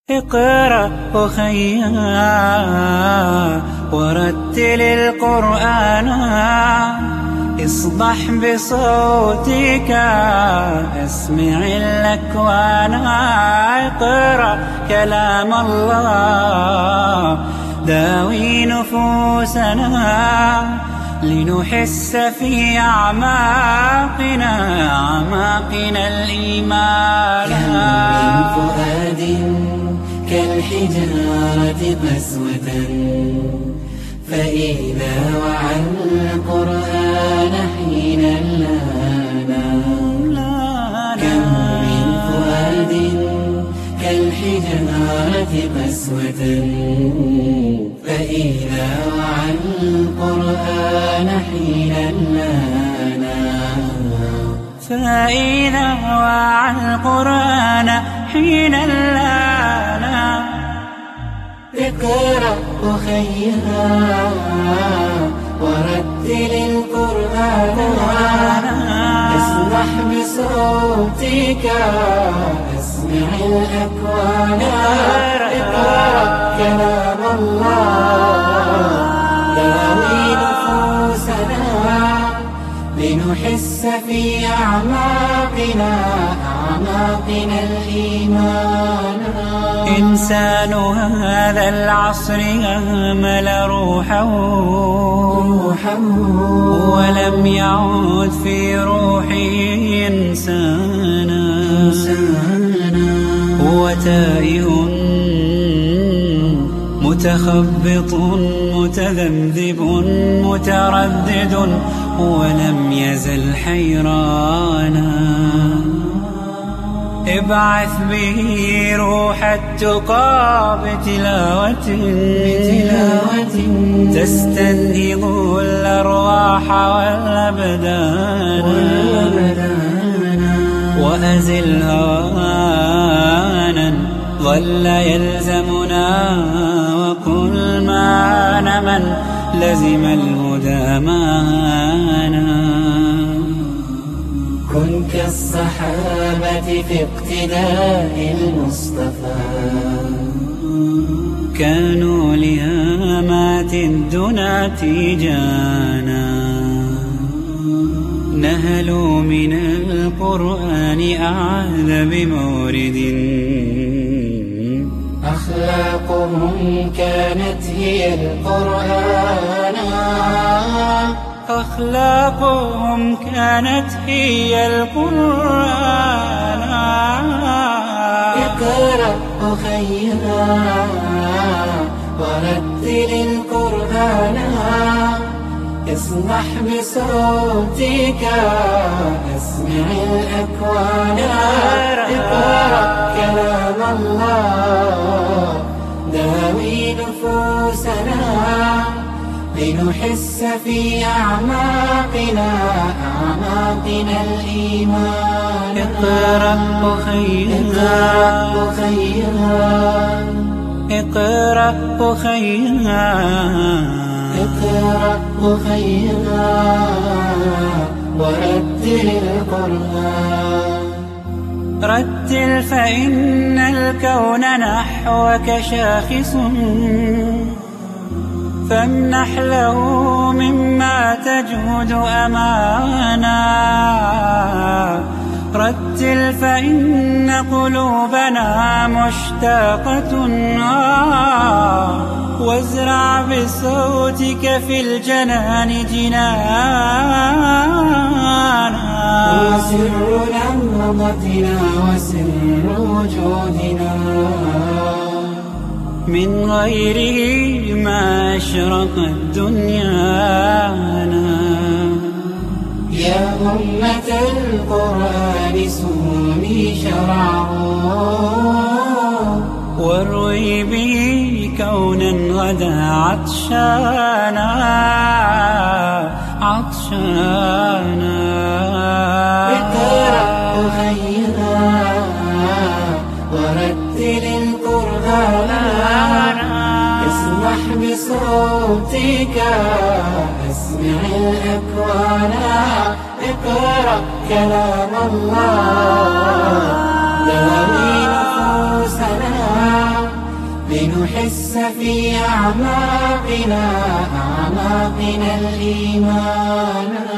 اقرأ أخيا ورتل القرآن، اصبح بصوتك اسمع الأكوان. اقرأ كلام الله داوي نفوسنا، لنحس في أعماقنا الإيمان. كم من فؤاد كالحجارة قسوة، فإذا وعى القرآن حين لانا. كم من فؤاد كالحجارة قسوة، فإذا وعى القرآن حين لانا. فإذا وعى القرآن حين لانا. اقرأ أخيا ورتل القرآن، اسمح بصوتك اسمع الأكوان. اقرأ كلام الله داوي نفوسنا، لنحس في أعماقنا الإيمان. إنسان هذا العصر أهمل روحه، ولم يعد في روحه إنسانا. هو تائه متخبط متذبذب متردد، ولم يزل حيرانا. ابعث به روح التقى بتلاوة تستنهض الأرواح والأبدان. وأزل هوانا ظل يلزمنا، وكل ما من لزم الهدى معنا. كن كالصحابة في اقتداء المصطفى، كانوا لهامات الدنا تيجانا. نهلوا من القرآن أعذب مورد، أخلاقهم كانت هي القرآن. أخلاقهم كانت هي القرآن. اقرأ أخيا ورتل القرآن، اصبح بصوتك اسمع الأكوان. اقرأ كلام الله داوي نفوسنا، لنحس في أعماقنا الإيمان. اقرأ أخيا اقرأ أخيا اقرأ أخيا ورتل القرآن. رتل فإن الكون نحوك شاخص، فامنح له مما تجهد أمانا. رتل فإن قلوبنا مشتاقة، وازرع بصوتك في الجنان جنانا. وسر نهضتنا وسر وجودنا، من غيره ما أشرقت دنيانا. يا أمة القرآن سوني شرعه، واروي به كونا غدا عطشانا. اقرأ أخيا ورتل القرآن، اسمح بصوتك اسمع الأكوان. اقرأ كلام الله داوي نفوسنا، لنحس في أعماقنا الإيمان.